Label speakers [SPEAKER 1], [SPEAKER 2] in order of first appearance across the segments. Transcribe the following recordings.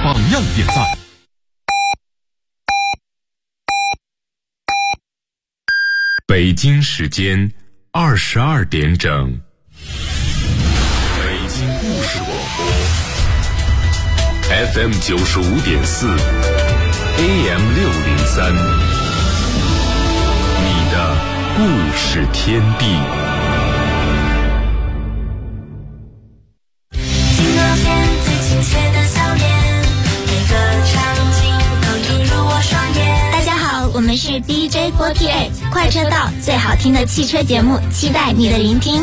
[SPEAKER 1] 榜样点赞。北京时间22点整，北京故事广播 FM 95.4 AM 603，你的故事天地。
[SPEAKER 2] 听到天最亲切的笑脸，每个场景都映入我双眼。大家好，我们是 DJ48 快车道，最好听的汽车节目，期待你的聆听。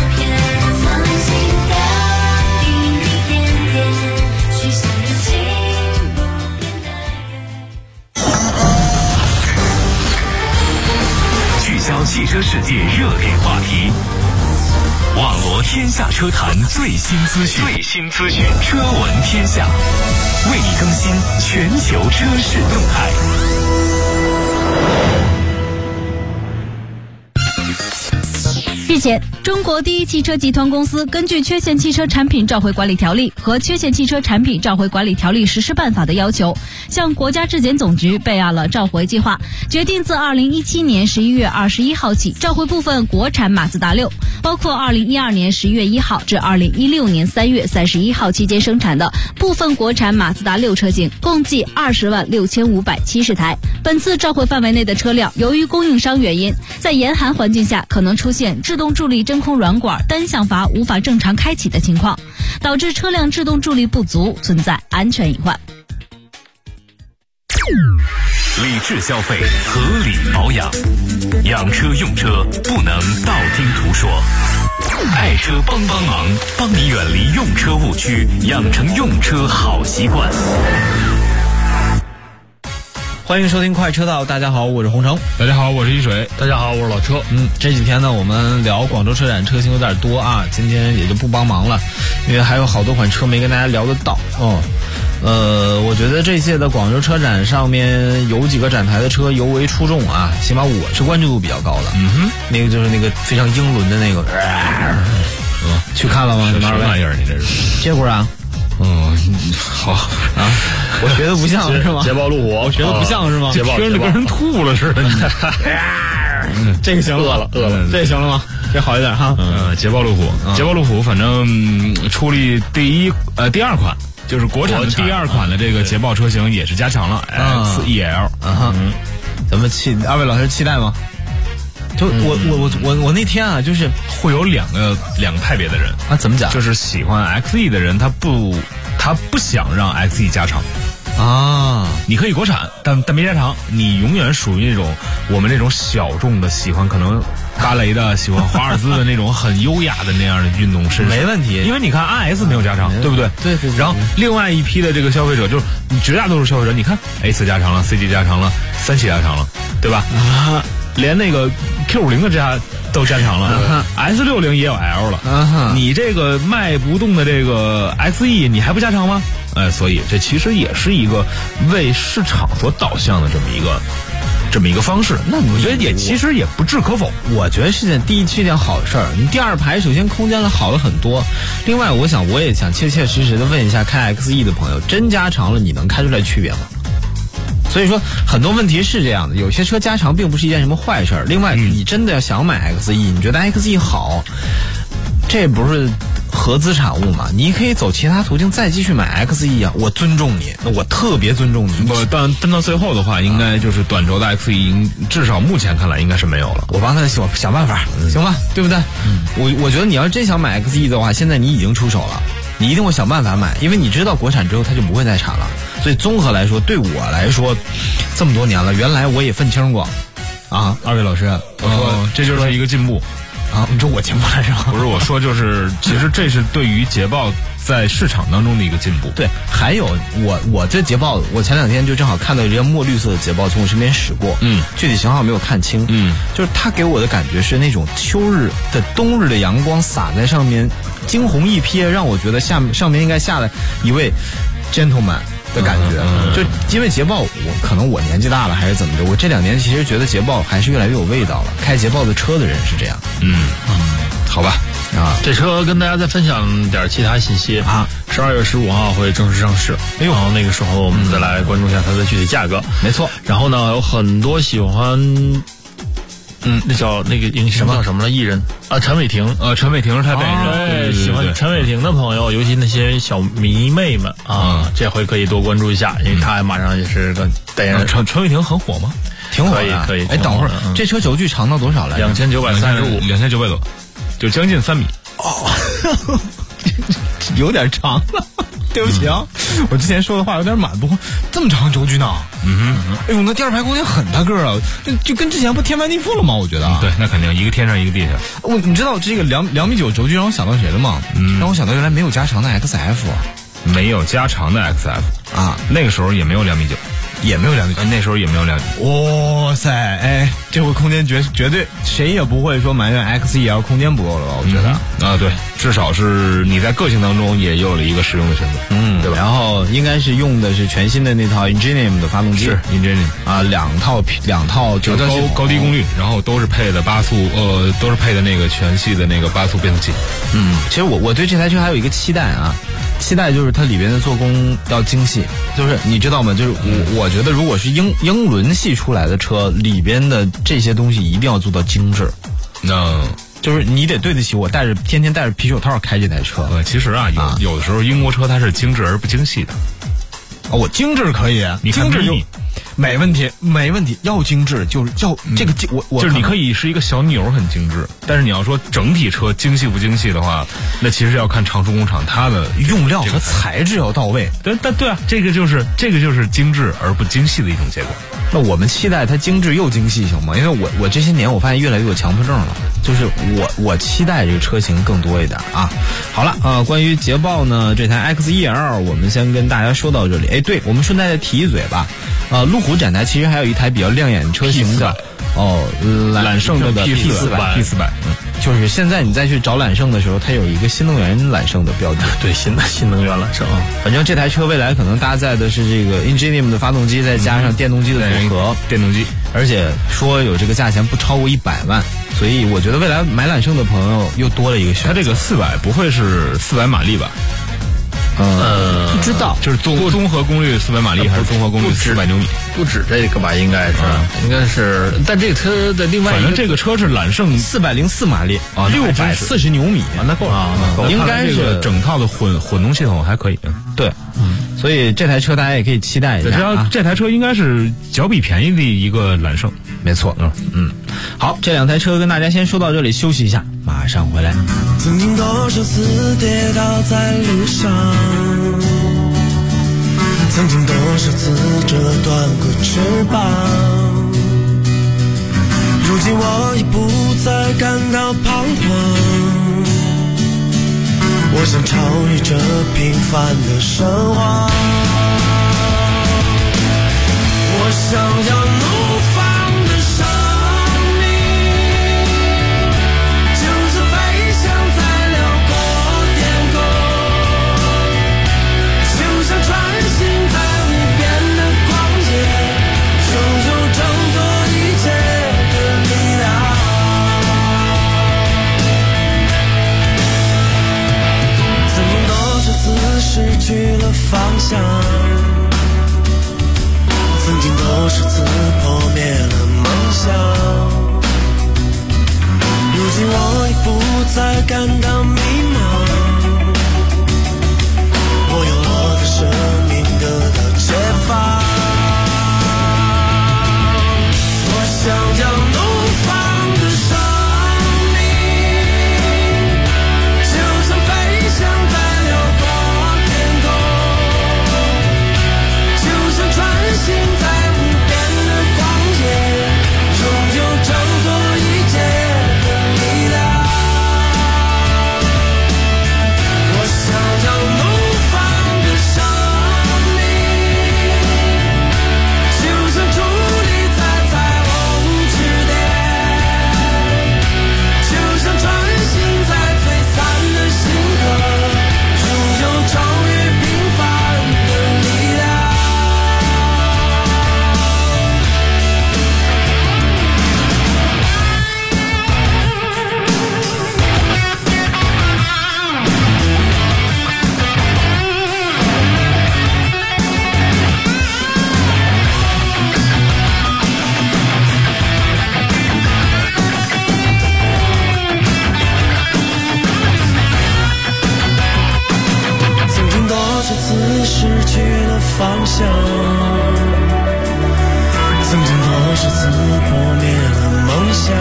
[SPEAKER 3] 聚焦汽车世界热点话题，网罗天下车坛最新资讯，车闻天下，为你更新全球车市动态。
[SPEAKER 4] 日前，中国第一汽车集团公司根据《缺陷汽车产品召回管理条例》和《缺陷汽车产品召回管理条例实施办法》的要求，向国家质检总局备案了召回计划，决定自2017年11月21号起召回部分国产马自达6，包括2012年11月1号至2016年3月31号期间生产的部分国产马自达6车型，共计206570台。本次召回范围内的车辆，由于供应商原因，在严寒环境下可能出现制动助力真空软管单向阀无法正常开启的情况，导致车辆制动助力不足，存在安全隐患。
[SPEAKER 3] 理智消费，合理保养，养车用车不能道听途说。爱车帮忙，帮你远离用车误区，养成用车好习惯。
[SPEAKER 5] 欢迎收听快车道，大家好，我是洪城。
[SPEAKER 6] 大家好，我是一水。大家好，我是老车。
[SPEAKER 5] 这几天呢，我们聊广州车展车型有点多啊，今天也就不帮忙了，因为还有好多款车没跟大家聊得到。我觉得这届的广州车展上面有几个展台的车尤为出众啊，起码我是关注度比较高的。那个就是那个非常英伦的那个，去看了吗？
[SPEAKER 6] 什么玩意儿？你这是？
[SPEAKER 5] 结果啊。
[SPEAKER 6] 好
[SPEAKER 5] 啊，我学的不像是吗？
[SPEAKER 6] 捷豹路虎，
[SPEAKER 5] 我学的不像是吗？
[SPEAKER 6] 捷豹听着跟人吐了似的。
[SPEAKER 5] 这个行了，饿了，这行了吗？这好一点哈。
[SPEAKER 6] 捷豹路虎，反正出力第二款，就是国产的第二款的这个捷豹车型也是加强了 XEL。
[SPEAKER 5] 咱们二位老师期待吗？就我那天啊，就是
[SPEAKER 6] 会有两个派别的人
[SPEAKER 5] 啊，怎么讲？
[SPEAKER 6] 就是喜欢 XE 的人，他不想让 XE 加长
[SPEAKER 5] 啊。
[SPEAKER 6] 你可以国产，但没加长，你永远属于那种我们这种小众的，喜欢可能芭蕾的，喜欢华尔兹的那种很优雅的那样的运动身手，
[SPEAKER 5] 没问题。
[SPEAKER 6] 因为你看 RS 没有加长，对不对？
[SPEAKER 5] 对。
[SPEAKER 6] 然后另外一批的这个消费者，就是绝大多数消费者，你看 A4 加长了 ，C 级加长了，3系加长了，对吧？连那个 Q50 的都加强了，S60也有 L 了，你这个卖不动的这个 XE 你还不加强吗？所以这其实也是一个为市场所导向的这么一个方式。那我觉得其实也不置可否。
[SPEAKER 5] 我觉得是件好事儿。你第二排首先空间好了很多，另外我也想切切实实的问一下开 XE 的朋友，真加长了你能开出来区别吗？所以说很多问题是这样的，有些车加长并不是一件什么坏事儿。另外，你真的要想买 XE， 你觉得 XE 好，这不是合资产物嘛？你可以走其他途径再继续买 XE 啊！我尊重你，我特别尊重你。
[SPEAKER 6] 但到最后的话，应该就是短轴的 XE， 至少目前看来应该是没有了。
[SPEAKER 5] 我帮他想办法，行吧？对不对？我觉得你要真想买 XE 的话，现在你已经出手了。你一定会想办法买，因为你知道国产之后它就不会再产了。所以综合来说，对我来说，这么多年了，原来我也分清过啊。二位老师，我说
[SPEAKER 6] 这就是一个进步
[SPEAKER 5] 啊。你说我进步来着？
[SPEAKER 6] 不是，我说就是其实这是对于捷豹在市场当中的一个进步。
[SPEAKER 5] 对，还有我这捷豹，我前2天就正好看到一辆墨绿色的捷豹从我身边驶过，具体型号没有看清，就是它给我的感觉是那种冬日的阳光洒在上面，惊鸿一瞥，让我觉得上面应该下来一位 gentleman 的感觉。就因为捷豹，可能我年纪大了还是怎么着，我这2年其实觉得捷豹还是越来越有味道了。开捷豹的车的人是这样。
[SPEAKER 6] 好吧。
[SPEAKER 5] 啊。
[SPEAKER 7] 这车跟大家再分享点其他信息啊，12月15号会正式上市，然后那个时候我们再来关注一下它的具体价格。
[SPEAKER 5] 没错，
[SPEAKER 7] 然后呢，有很多喜欢。那叫那个影星叫什么了？艺人啊，陈伟霆。
[SPEAKER 6] 陈伟霆是他本人。
[SPEAKER 7] 喜欢陈伟霆的朋友，尤其那些小迷妹们啊，这回可以多关注一下，因为他马上也是个代言人。
[SPEAKER 6] 陈伟霆很火吗？
[SPEAKER 5] 挺火的，
[SPEAKER 7] 可以。
[SPEAKER 5] 哎，等会儿，这车轴距长到多少来着
[SPEAKER 7] ？2935，2900
[SPEAKER 6] 多，就将近3米。
[SPEAKER 5] 哦，有点长了。对不起啊，我之前说的话有点满，不过这么长轴距呢？哎呦，那第二排空间很大个啊，就跟之前不天翻地覆了吗？我觉得。
[SPEAKER 6] 对，那肯定一个天上一个地下。
[SPEAKER 5] 你知道这个2.9米轴距让我想到谁了吗？让我想到原来没有加长的 XF，
[SPEAKER 6] 没有加长的 XF
[SPEAKER 5] 啊，
[SPEAKER 6] 那个时候也没有2.9米，也没有2.9米，那时候也没有2.9米。
[SPEAKER 5] 哇塞，哎，这回空间绝对谁也不会说埋怨 XEL 空间不够了吧？我觉得
[SPEAKER 6] 啊，对，至少是你在个性当中也有了一个实用的身份，对吧？
[SPEAKER 5] 然后应该是用的是全新的那套 Ingenium 的发动机，
[SPEAKER 6] 是 Ingenium
[SPEAKER 5] 啊，两套
[SPEAKER 6] 就高低功率，然后都是配的8速，都是配的那个全系的那个8速变速器。
[SPEAKER 5] 其实我对这台车还有一个期待啊。期待就是它里边的做工要精细，就是你知道吗？就是我觉得如果是英伦系出来的车，里边的这些东西一定要做到精致。就是你得对得起我天天戴着皮手套开这台车。
[SPEAKER 6] 其实啊，有的时候英国车它是精致而不精细的。
[SPEAKER 5] 我精致可以，
[SPEAKER 6] 你
[SPEAKER 5] 精致就没问题，要精致就是要这个我
[SPEAKER 6] 就是你可以是一个小钮很精致，但是你要说整体车精细不精细的话，那其实要看长春工厂它的
[SPEAKER 5] 用料和材质要到位。
[SPEAKER 6] 对啊，这个就是精致而不精细的一种结果。
[SPEAKER 5] 那我们期待它精致又精细行吗？因为我这些年我发现越来越有强迫症了，就是我期待这个车型更多一点啊。好了关于捷豹呢这台 XEL 我们先跟大家说到这里。哎，对，我们顺带再提一嘴吧。路虎展台其实还有一台比较亮眼的车型叫揽胜的 P400，就是现在你再去找揽胜的时候，它有一个新能源揽胜的标志。
[SPEAKER 7] 对，新能源揽胜。
[SPEAKER 5] 反正这台车未来可能搭载的是这个 Ingenium 的发动机，再加上电动机的组合，
[SPEAKER 6] 电动机，
[SPEAKER 5] 而且说有这个价钱不超过100万，所以我觉得未来买揽胜的朋友又多了一个选择。
[SPEAKER 6] 它这个400不会是400马力吧？
[SPEAKER 5] 不知道，
[SPEAKER 6] 就是综合功率400马力还是综合功率400牛米？
[SPEAKER 7] 不止这个吧，应该是，但这个车的另外一个，
[SPEAKER 6] 反正这个车是揽胜
[SPEAKER 5] 404马力啊，640牛米，
[SPEAKER 6] 那够了，
[SPEAKER 5] 应该是
[SPEAKER 6] 整套的混动系统还可以。
[SPEAKER 5] 对，所以这台车大家也可以期待一下。
[SPEAKER 6] 这台车应该是较比便宜的一个揽胜，
[SPEAKER 5] 没错。好，这两台车跟大家先说到这里，休息一下，马上回来。
[SPEAKER 8] 曾经多少次跌倒在路上，曾经多少次折断过翅膀，如今我已不再感到彷徨，我想超越这平凡的生活，我想要怒放的生命，就是飞翔在辽阔天空，就像穿行在无边的旷野，拥有挣脱一切的力量。曾经多少次失去了方向， 方向。曾经多少次破灭了梦想，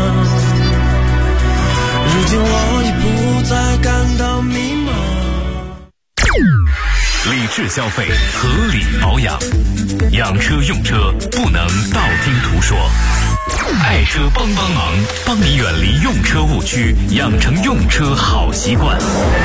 [SPEAKER 8] 如今我已不再感到迷茫。
[SPEAKER 3] 理智消费，合理保养，养车用车不能道听途说。爱车帮忙，帮你远离用车误区，养成用车好习惯。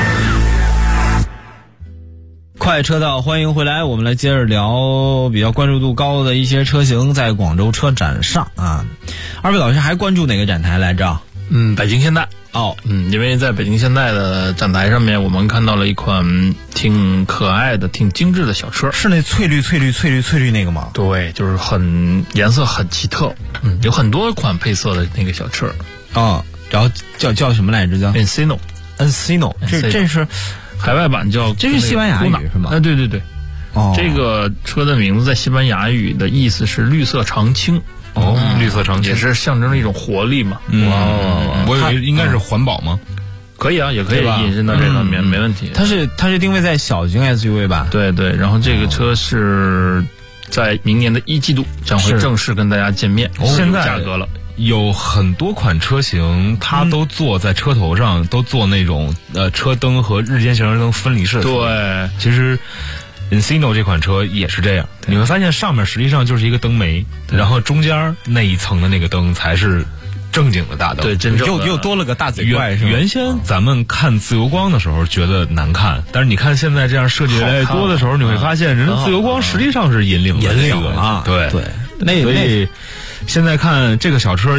[SPEAKER 5] 快车道，欢迎回来，我们来接着聊比较关注度高的一些车型在广州车展上啊。二位老师还关注哪个展台来着？
[SPEAKER 7] 北京现代。因为在北京现代的展台上面，我们看到了一款挺可爱的、挺精致的小车，
[SPEAKER 5] 是那翠绿那个吗？
[SPEAKER 7] 对，就是颜色很奇特，有很多款配色的那个小车
[SPEAKER 5] 然后叫什么来着？叫
[SPEAKER 7] Encino，
[SPEAKER 5] 这是
[SPEAKER 7] 海外版叫，
[SPEAKER 5] 这是西班牙语是吗？
[SPEAKER 7] 对，这个车的名字在西班牙语的意思是绿色常青。
[SPEAKER 6] 绿色常青
[SPEAKER 7] 也是象征着一种活力嘛。
[SPEAKER 6] 我以为应该是环保吗？
[SPEAKER 7] 可以啊，也可以引申到这方面，没问题。
[SPEAKER 5] 它是定位在小型 SUV 吧？
[SPEAKER 7] 对，然后这个车是在明年的1季度将会正式跟大家见面，
[SPEAKER 6] 现在
[SPEAKER 7] 价格了。
[SPEAKER 6] 有很多款车型，它都做在车头上，都做那种车灯和日间行车灯分离式的。
[SPEAKER 7] 对，
[SPEAKER 6] 其实Encino 这款车也是这样，你会发现上面实际上就是一个灯眉，然后中间那一层的那个灯才是正经的大灯。
[SPEAKER 7] 对，真正的
[SPEAKER 5] 又多了个大嘴怪是吧？
[SPEAKER 6] 原先咱们看自由光的时候觉得难看，但是你看现在这样设计越来越多的时候，你会发现人家自由光实际上是引领
[SPEAKER 5] 啊。
[SPEAKER 6] 对，所以现在看这个小车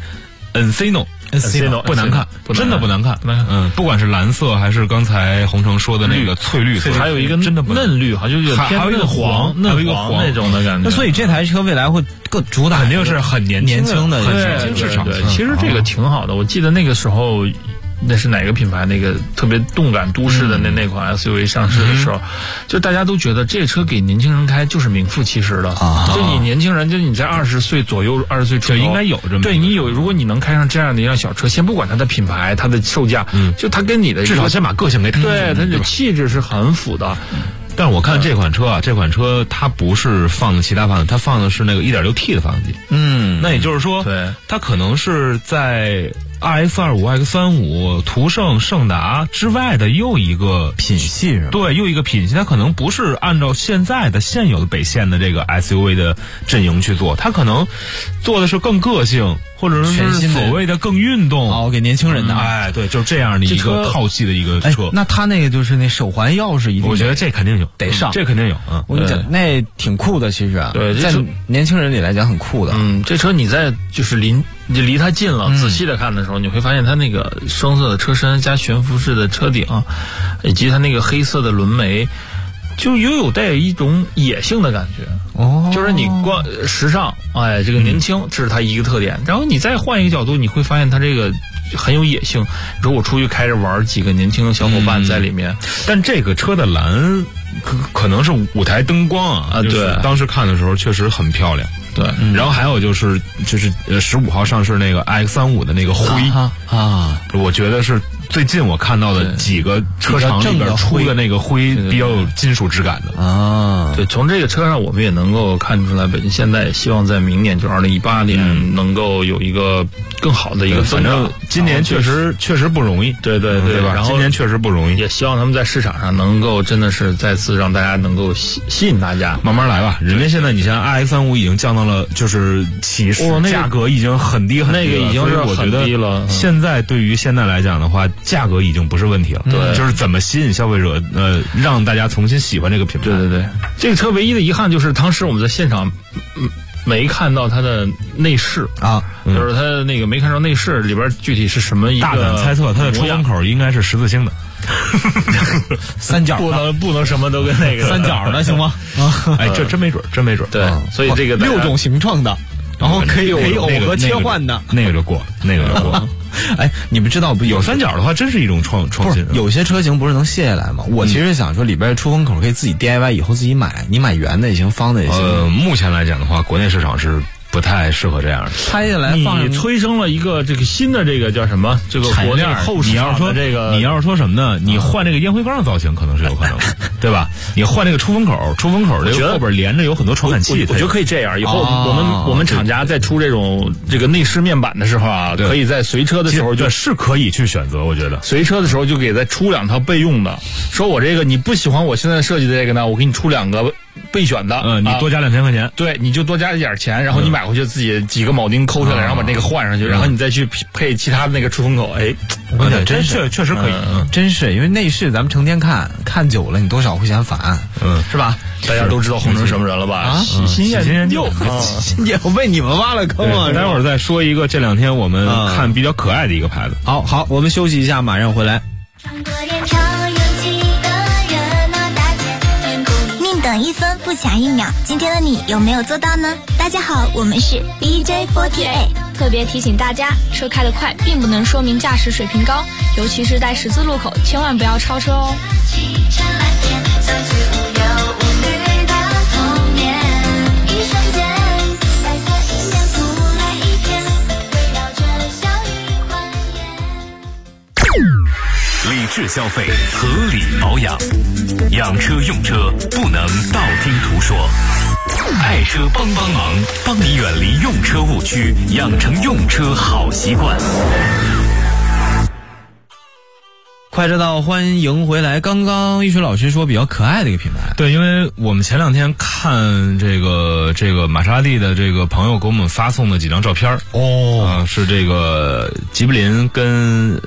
[SPEAKER 6] Encino不难看，真的不难看。不管是蓝色还是刚才洪城说的那个翠绿色，
[SPEAKER 7] 还有一个真的嫩绿，好像有
[SPEAKER 6] 还有一个黄
[SPEAKER 7] 那种的感觉。
[SPEAKER 5] 那所以这台车未来会更主打，
[SPEAKER 6] 肯定是很年轻的市场。
[SPEAKER 7] 对，其实这个挺好的。我记得那个时候，那是哪个品牌那个特别动感都市的那款 SUV 上市的时候，就大家都觉得这车给年轻人开就是名副其实的。就你年轻人，就你在20岁左右、20岁出头，
[SPEAKER 6] 就应该有这么。
[SPEAKER 7] 对你有，如果你能开上这样的一辆小车，先不管它的品牌、它的售价，就它跟你的
[SPEAKER 6] 至少先把个性给
[SPEAKER 7] 对，它的气质是很符的。
[SPEAKER 6] 但是我看这款车它不是放的其他发动机，它放的是那个 1.6T 的发动机。那也就是说，
[SPEAKER 7] 对，
[SPEAKER 6] 它可能是在RX25、X35、途胜、胜达之外的又一个
[SPEAKER 5] 品系是吧？
[SPEAKER 6] 对，又一个品系，它可能不是按照现有的北线的这个 SUV 的阵营去做，它可能做的是更个性，或者是所谓的更运动，
[SPEAKER 5] 给年轻人的。
[SPEAKER 6] 对，就是这样的一个套系的一个车。
[SPEAKER 5] 那它那个就是那手环钥匙一定，
[SPEAKER 6] 我觉得这肯定有，
[SPEAKER 5] 得上，
[SPEAKER 6] 这肯定有。
[SPEAKER 5] 我跟你讲，那挺酷的，其实
[SPEAKER 7] 对，
[SPEAKER 5] 在年轻人里来讲很酷的。
[SPEAKER 7] 这车你在就是离它近了，仔细的看的时候，你会发现它那个双色的车身加悬浮式的车顶，以及它那个黑色的轮眉，就有带一种野性的感觉。就是你光时尚，这个年轻，这是它一个特点。然后你再换一个角度，你会发现它这个很有野性。如果我出去开着玩，几个年轻的小伙伴在里面，
[SPEAKER 6] 但这个车的蓝可能是舞台灯光对，当时看的时候确实很漂亮。
[SPEAKER 7] 对，
[SPEAKER 6] 然后还有就是15号上市那个 iX35的那个灰我觉得是最近我看到的几个车厂里边出的那个灰比较有金属质感的
[SPEAKER 7] 对，从这个车上我们也能够看出来，北京现代也希望在明年，就2018年能够有一个更好的一个增长。
[SPEAKER 6] 反正今年确实不容易，
[SPEAKER 7] 对
[SPEAKER 6] 吧？
[SPEAKER 7] 然后
[SPEAKER 6] 今年确实不容易，
[SPEAKER 7] 也希望他们在市场上能够真的是再次让大家能够吸引大家，
[SPEAKER 6] 慢慢来吧。人家现在你像 iX35已经降到了就是起始价格已经很低很低了，
[SPEAKER 7] 那个已经是很低了。
[SPEAKER 6] 现在对于现在来讲的话，价格已经不是问题了，
[SPEAKER 7] 对，
[SPEAKER 6] 就是怎么吸引消费者，让大家重新喜欢这个品牌。
[SPEAKER 7] 对，这个车唯一的遗憾就是当时我们在现场没看到它的内饰就是它那个没看到内饰里边具体是什么一个。
[SPEAKER 6] 大胆猜测，它的出风口应该是十字星的，
[SPEAKER 5] 三角
[SPEAKER 7] 不能什么都跟那个
[SPEAKER 5] 三角的行吗？
[SPEAKER 6] 这真没准。
[SPEAKER 7] 对，所以这个
[SPEAKER 5] 6种形状的，然后可以耦合切换的，
[SPEAKER 6] 那个就过。
[SPEAKER 5] 你们知道不？
[SPEAKER 6] 有三角的话，真是一种创新。
[SPEAKER 5] 有些车型不是能卸下来吗？我其实想说，里边出风口可以自己 DIY， 以后自己买，你买圆的也行，方的也行。
[SPEAKER 6] 目前来讲的话，国内市场是不太适合这样的。
[SPEAKER 5] 拆下来放
[SPEAKER 7] 你催生了一个这个新的这个叫什么？这个国内后市场
[SPEAKER 6] 你要说
[SPEAKER 7] 的这个，
[SPEAKER 6] 你要是说什么呢？你换这个烟灰缸的造型可能是有可能的，对吧？你换这个出风口这个后边连着有很多传感器，
[SPEAKER 7] 我觉得可以这样。以后我们厂家在出这种这个内饰面板的时候啊，可以在随车的时候
[SPEAKER 6] 是可以去选择，我觉得
[SPEAKER 7] 随车的时候就给再出2套备用的。说我这个你不喜欢我现在设计的这个呢，我给你出2个备选的，
[SPEAKER 6] 你多加2000块钱，
[SPEAKER 7] 对，你就多加一点钱，然后你买回去自己几个铆钉抠下来，然后把那个换上去，然后你再去配其他的那个出风口。哎，
[SPEAKER 5] 我跟你讲，真是
[SPEAKER 6] 确实可以，
[SPEAKER 5] 真是因为内饰咱们成天看久了，你多少会嫌烦，是吧？
[SPEAKER 7] 大家都知道红成什么人了吧？
[SPEAKER 5] 啊，
[SPEAKER 7] 新厌旧，
[SPEAKER 5] 我被你们挖了坑啊！
[SPEAKER 6] 待会儿再说一个这2天我们看比较可爱的一个牌子。
[SPEAKER 5] 好，我们休息一下，马上回来。
[SPEAKER 2] 宁等1分不抢1秒，今天的你有没有做到呢？大家好，我们是 DJ48。
[SPEAKER 9] 特别提醒大家，车开得快并不能说明驾驶水平高，尤其是在十字路口，千万不要超车哦。
[SPEAKER 3] 理智消费，合理保养，养车用车不能道听途说。爱车帮忙，帮你远离用车误区，养成用车好习惯。
[SPEAKER 5] 快车道，欢迎回来。刚刚玉水老师说比较可爱的一个品牌，
[SPEAKER 6] 对，因为我们前2天看这个玛莎拉蒂的这个朋友给我们发送的几张照片是这个吉卜林跟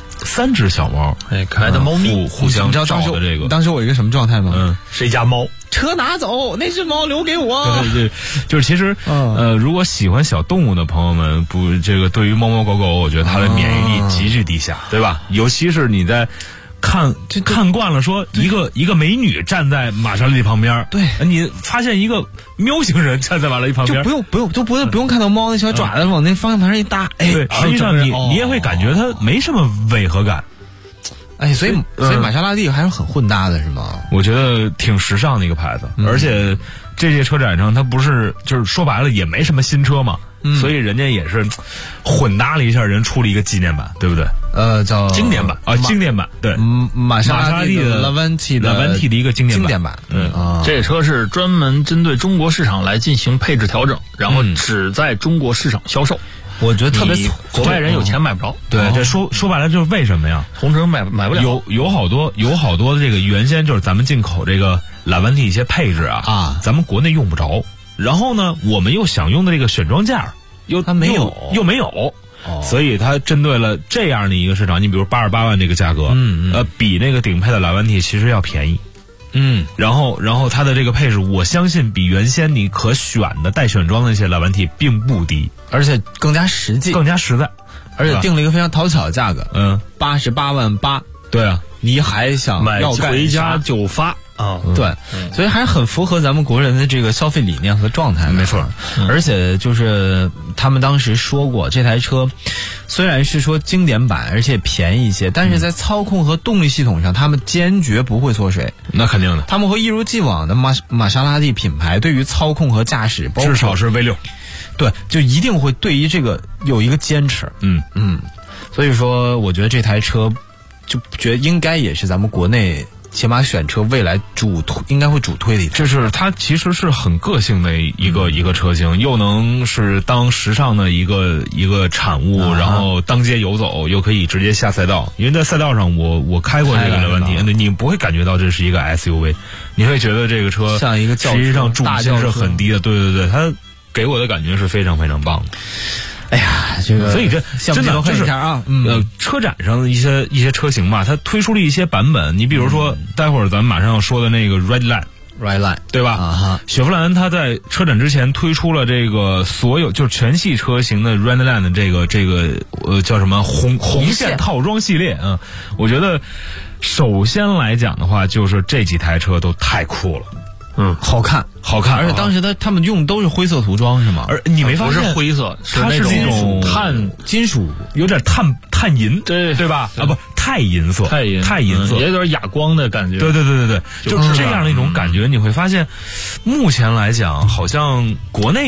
[SPEAKER 6] 3只小猫，
[SPEAKER 7] 可爱的猫咪
[SPEAKER 6] 互相照的这个。
[SPEAKER 5] 当时我一个什么状态吗？
[SPEAKER 7] 谁家猫？
[SPEAKER 5] 车拿走，那只猫留给我。
[SPEAKER 6] 对，就是其实如果喜欢小动物的朋友们，对于猫猫狗狗，我觉得它的免疫力极具低下，对吧？尤其是你在看惯了说一个美女站在玛莎拉蒂旁边，
[SPEAKER 5] 对，
[SPEAKER 6] 你发现一个喵星人站在玛莎拉蒂旁边，
[SPEAKER 5] 就不用看到猫那小爪子往那方向盘上一搭，
[SPEAKER 6] 对，实际上你也会感觉它没什么违和感。
[SPEAKER 5] 所以玛莎拉蒂还是很混搭的，是吗？
[SPEAKER 6] 我觉得挺时尚的一个牌子，而且这届车展上它不是就是说白了也没什么新车嘛，所以人家也是混搭了一下，人出了一个纪念版，对不对？
[SPEAKER 5] 叫
[SPEAKER 6] 经典版经典版，对，
[SPEAKER 5] 玛莎拉蒂的拉万蒂
[SPEAKER 6] 的一个经典版。
[SPEAKER 7] 这车是专门针对中国市场来进行配置调整，然后只在中国市场销售。
[SPEAKER 5] 我觉得特别
[SPEAKER 7] 国外人有钱买不着。
[SPEAKER 6] 对，这说白了就是为什么呀？
[SPEAKER 7] 同城买不了。
[SPEAKER 6] 有好多的这个原先就是咱们进口这个拉万蒂一些配置咱们国内用不着。然后呢，我们又想用的这个选装件它没有。所以它针对了这样的一个市场，你比如88万这个价格，比那个顶配的拉万蒂其实要便宜。然后它的这个配置，我相信比原先你可选的带选装的那些拉万蒂并不低，
[SPEAKER 5] 而且更加实际，
[SPEAKER 6] 更加实在，
[SPEAKER 5] 而且定了一个非常讨巧的价格，88万8。
[SPEAKER 6] 对啊，
[SPEAKER 5] 你还想要
[SPEAKER 7] 回家就发
[SPEAKER 5] 对，所以还是很符合咱们国人的这个消费理念和状态。
[SPEAKER 6] 没错，
[SPEAKER 5] 而且就是他们当时说过，这台车虽然是说经典版，而且便宜一些，但是在操控和动力系统上，他们坚决不会缩水。
[SPEAKER 6] 那肯定的，
[SPEAKER 5] 他们会一如既往的玛莎拉蒂品牌对于操控和驾驶，
[SPEAKER 6] 至少是 V6，
[SPEAKER 5] 对，就一定会对于这个有一个坚持。所以说，我觉得这台车就觉得应该也是咱们国内起码选车未来应该会主推的一台，
[SPEAKER 6] 就是它其实是很个性的一个车型，又能是当时尚的一个产物，然后当街游走，又可以直接下赛道。因为在赛道上我开过这个拉万蒂，你不会感觉到这是一个 SUV， 你会觉得这个车
[SPEAKER 5] 像一个轿车，
[SPEAKER 6] 实际上重心是很低的。对，它给我的感觉是非常非常棒的。
[SPEAKER 5] 哎呀，这个，
[SPEAKER 6] 所以这真的就是车展上的一些车型吧，它推出了一些版本。你比如说，待会儿咱们马上要说的那个 Red Line，对吧？雪佛兰它在车展之前推出了这个所有就是全系车型的 Red Line 的这个叫什么红线套装系列啊。我觉得首先来讲的话，就是这几台车都太酷了。
[SPEAKER 5] 好看，而且当时他们用的都是灰色涂装，是吗？
[SPEAKER 6] 而你没发现
[SPEAKER 7] 不是灰色，
[SPEAKER 6] 它是那种
[SPEAKER 5] 金属，
[SPEAKER 6] 有点碳银，对吧？不，钛银色，
[SPEAKER 7] 钛银色，也有点哑光的感觉。
[SPEAKER 6] 对，就是这样的一种感觉。你会发现，目前来讲，好像国内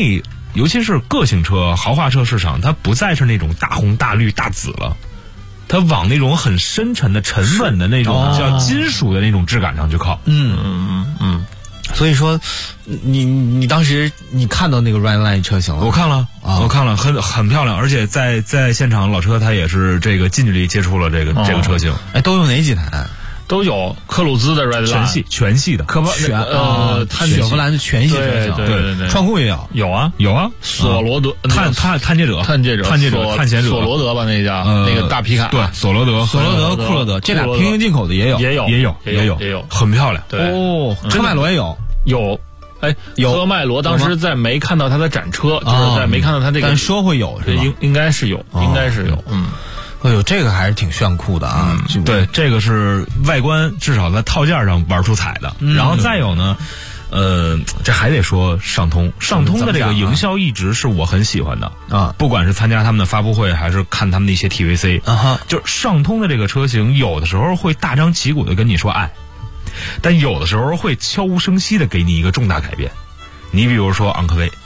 [SPEAKER 6] 尤其是个性车、豪华车市场，它不再是那种大红大绿大紫了，它往那种很深沉的、沉稳的那种叫金属的那种质感上去靠。
[SPEAKER 5] 所以说，你当时你看到那个 Redline 车型了？
[SPEAKER 6] 我看了，很漂亮，而且在现场老车他也是这个近距离接触了这个车型。
[SPEAKER 5] 哎，都有哪几台？
[SPEAKER 7] 都有科鲁兹的 Redline
[SPEAKER 6] 全系的，
[SPEAKER 5] 雪佛兰的全系车型，
[SPEAKER 7] 对，
[SPEAKER 5] 创酷也
[SPEAKER 7] 有啊，索罗德、
[SPEAKER 6] 探界者、探险者、
[SPEAKER 7] 索罗德吧，那家那个大皮卡，
[SPEAKER 6] 对，索罗德、
[SPEAKER 5] 库罗德，这俩平行进口的也有，
[SPEAKER 6] 很漂亮。
[SPEAKER 7] 对
[SPEAKER 5] 哦，车迈罗也有。
[SPEAKER 7] 哎，科迈罗当时在没看到它的展车，就是在没看到它这个，
[SPEAKER 5] 但说会有是吧？
[SPEAKER 7] 应该是有，
[SPEAKER 5] 哎呦，这个还是挺炫酷的啊！
[SPEAKER 6] 对，这个是外观，至少在套件上玩出彩的。然后再有呢，这还得说上通的这个营销一直是我很喜欢的啊，不管是参加他们的发布会，还是看他们的一些 TVC 就是上通的这个车型，有的时候会大张旗鼓的跟你说爱，但有的时候会悄无声息的给你一个重大改变。你比如说昂科威，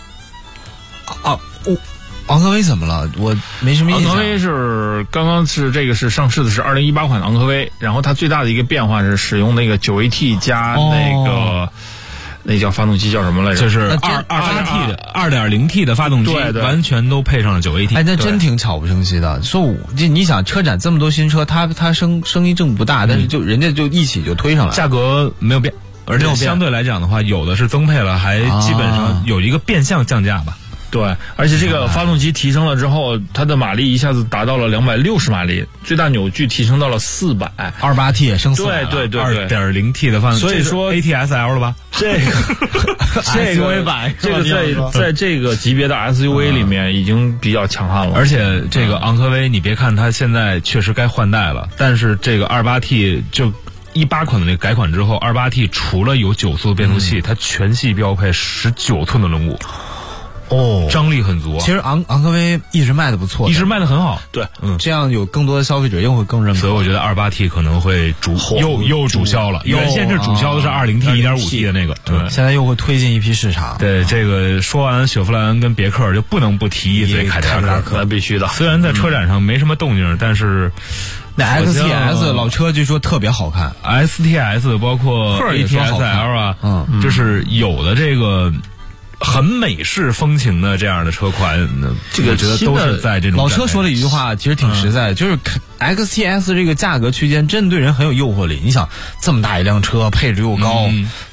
[SPEAKER 5] 昂科威怎么了？我没什么印象。
[SPEAKER 7] 昂科威是刚刚是上市的是2018款的昂科威，然后它最大的一个变化是使用那个9AT 加那叫发动机叫什么来着？
[SPEAKER 6] 就是 2.8T 的 2.0T 的发动机，
[SPEAKER 7] 对，
[SPEAKER 6] 完全都配上了9AT。
[SPEAKER 5] 哎，那真挺悄无声息的。你想车展这么多新车，它生意这么不大，但是人家就一起就推上来，
[SPEAKER 6] 价格没有变，而且相对来讲的话，有的是增配了，还基本上有一个变相降价吧。
[SPEAKER 7] 对，而且这个发动机提升了之后，它的马力一下子达到了260马力，最大扭矩提升到了400。
[SPEAKER 5] 28T 也升400。
[SPEAKER 7] 对
[SPEAKER 6] 2.0T 的发动机，
[SPEAKER 7] 所以说
[SPEAKER 6] ATSL 了吧？
[SPEAKER 7] 这个
[SPEAKER 5] SUV 版，
[SPEAKER 7] 这个在这个级别的 SUV 里面已经比较强悍了。
[SPEAKER 6] 而且这个昂科威，你别看它现在确实该换代了，但是这个 28T 就18款的那个改款之后，28T 除了有9速变速器，它全系标配19寸的轮毂。张力很足。
[SPEAKER 5] 其实昂科威一直卖的不错，
[SPEAKER 6] 一直卖的很好。
[SPEAKER 7] 对，
[SPEAKER 5] 这样有更多的消费者又会更认可。
[SPEAKER 6] 所以我觉得28T 可能会又主销了。原先是主销的是20T 1.5T 的那个，
[SPEAKER 5] 对，现在又会推进一批市场。
[SPEAKER 6] 对，这个说完雪佛兰跟别克，就不能不提一嘴凯迪拉克，
[SPEAKER 7] 那必须的。
[SPEAKER 6] 虽然在车展上没什么动静，但是
[SPEAKER 5] 那 XTS 老车据说特别好看
[SPEAKER 6] ，STS 包括 ATSL 啊，就是有的这个很美式风情的这样的车款，这个我觉得都是在这种
[SPEAKER 5] 老车说了一句话，其实挺实在，就是 XTS 这个价格区间真对人很有诱惑力。你想这么大一辆车，配置又高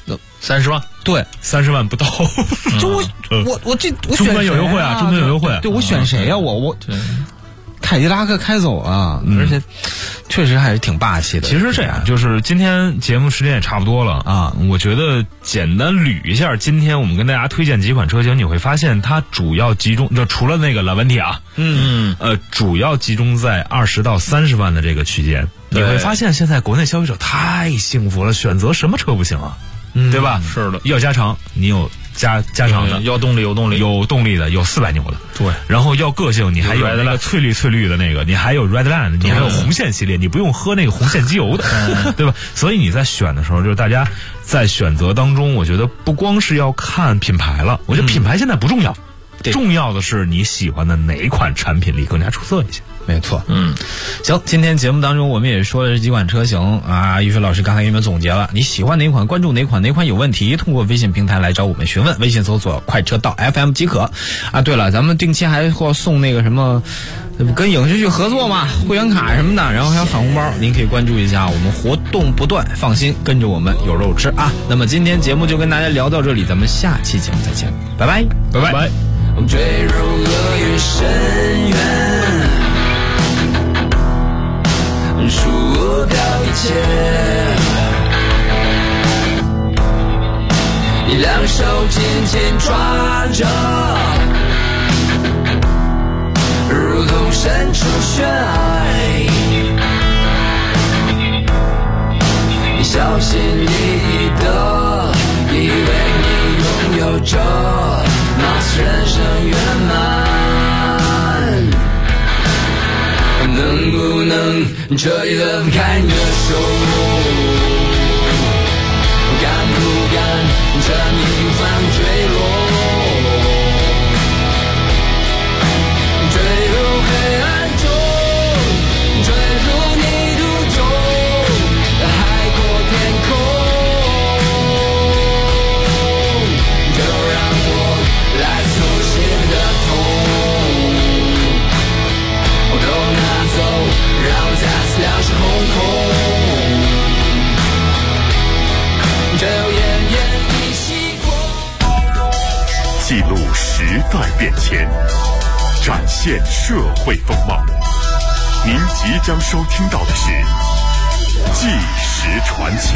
[SPEAKER 7] ，30万，
[SPEAKER 5] 对
[SPEAKER 6] ，30万不到，
[SPEAKER 5] 就我
[SPEAKER 6] 中端有优惠啊，中端有优惠，
[SPEAKER 5] 对我选谁呀？我凯迪拉克开走啊，而且确实还是挺霸气的。
[SPEAKER 6] 其实这样，就是今天节目时间也差不多了啊，我觉得简单捋一下，今天我们跟大家推荐几款车型，你会发现它主要集中，就除了那个拉文提啊，主要集中在20到30万的这个区间。你会发现现在国内消费者太幸福了，选择什么车不行啊？对吧？
[SPEAKER 7] 是的，
[SPEAKER 6] 要加长，你有加长的，
[SPEAKER 7] 要动力有动
[SPEAKER 6] 力的，有400牛的，
[SPEAKER 7] 对。
[SPEAKER 6] 然后要个性，你还有那个翠绿的那个，你还有 Redline， 你还有红线系列，你不用喝那个红线机油的，对吧？所以你在选的时候，就是大家在选择当中，我觉得不光是要看品牌了，我觉得品牌现在不重要，重要的是你喜欢的哪款产品力更加出色一些。
[SPEAKER 5] 没错，行，今天节目当中我们也说了这几款车型啊，于飞老师刚才给你们总结了，你喜欢哪款，关注哪款有问题，通过微信平台来找我们询问，微信搜索快车道 FM 即可。啊，对了，咱们定期还会送那个什么，跟影视剧合作嘛，会员卡什么的，然后还有返红包，您可以关注一下，我们活动不断，放心跟着我们有肉吃啊。那么今天节目就跟大家聊到这里，咱们下期节目再见，拜拜，
[SPEAKER 6] 拜拜。
[SPEAKER 8] 坠入恶语深渊，输掉一切，你两手紧紧抓着，如同身处悬崖，你小心翼翼的以为你拥有着貌似人生圆满，能不能彻底的放开你的手，干不干这逆风坠落，
[SPEAKER 1] 记录时代变迁，展现社会风貌。您即将收听到的是《纪实传奇》。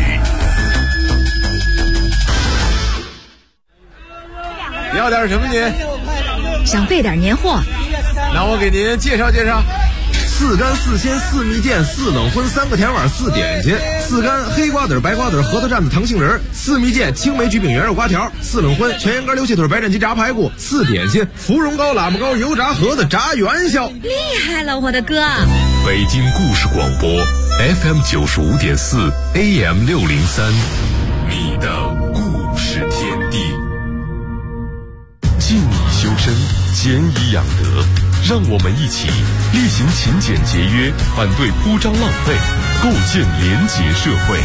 [SPEAKER 10] 要点什么您？
[SPEAKER 11] 想备点年货。
[SPEAKER 10] 那我给您介绍介绍。4干4鲜4蜜饯4冷荤3个甜碗4点心，4干黑瓜子白瓜子核桃蘸子糖杏仁，4蜜饯青梅橘饼圆肉瓜条，4冷荤全羊肝溜气腿白斩鸡炸排骨，4点心芙蓉糕喇叭糕油炸盒子炸元宵。
[SPEAKER 11] 厉害了，我的哥！
[SPEAKER 1] 北京故事广播 FM 95.4 AM 603，你的故事天地。静以修身，俭以养德，让我们一起力行勤俭节约，反对铺张浪费，构建廉洁社会。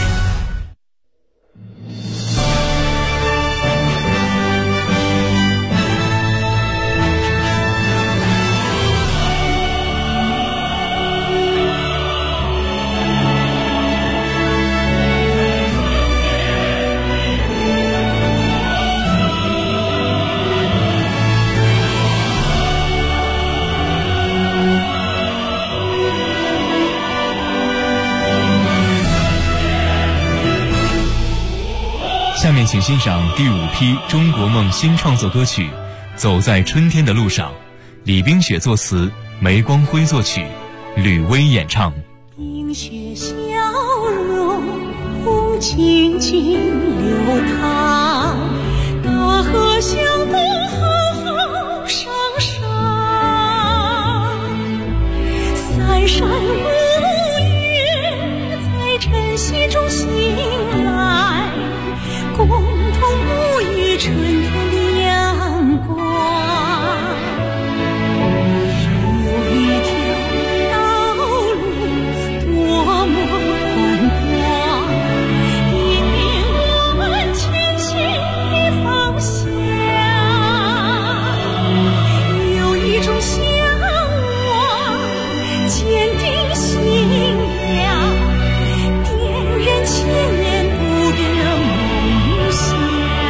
[SPEAKER 12] 下面请欣赏第5批中国梦新创作歌曲《走在春天的路上》，李冰雪作词，梅光辉作曲，吕薇演唱。
[SPEAKER 13] 冰雪消融，红静静流淌，大河向东浩浩汤汤，三山五岳在晨曦中醒来，共同沐浴春天的阳光。有一条道路多么宽广，引领我们前行的方向。有一种向往，坚定信仰，点燃千年不变的梦想。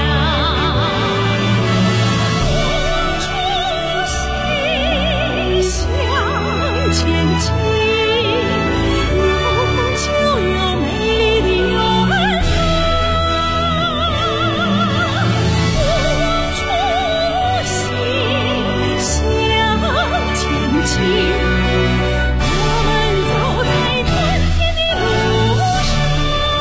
[SPEAKER 13] 我衷心向前进，有梦就有美丽的远方。我衷心向前进，我们走在春天的路上。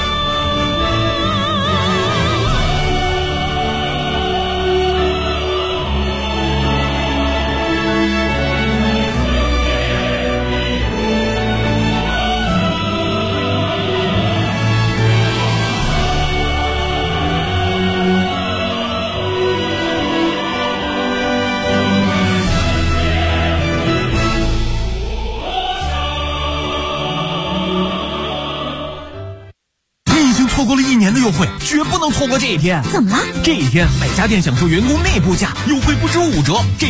[SPEAKER 14] 你已经错过了1年的优惠，绝不能错过这一天。
[SPEAKER 11] 怎么了？
[SPEAKER 14] 这一天每家店享受员工内部价优惠不止5折。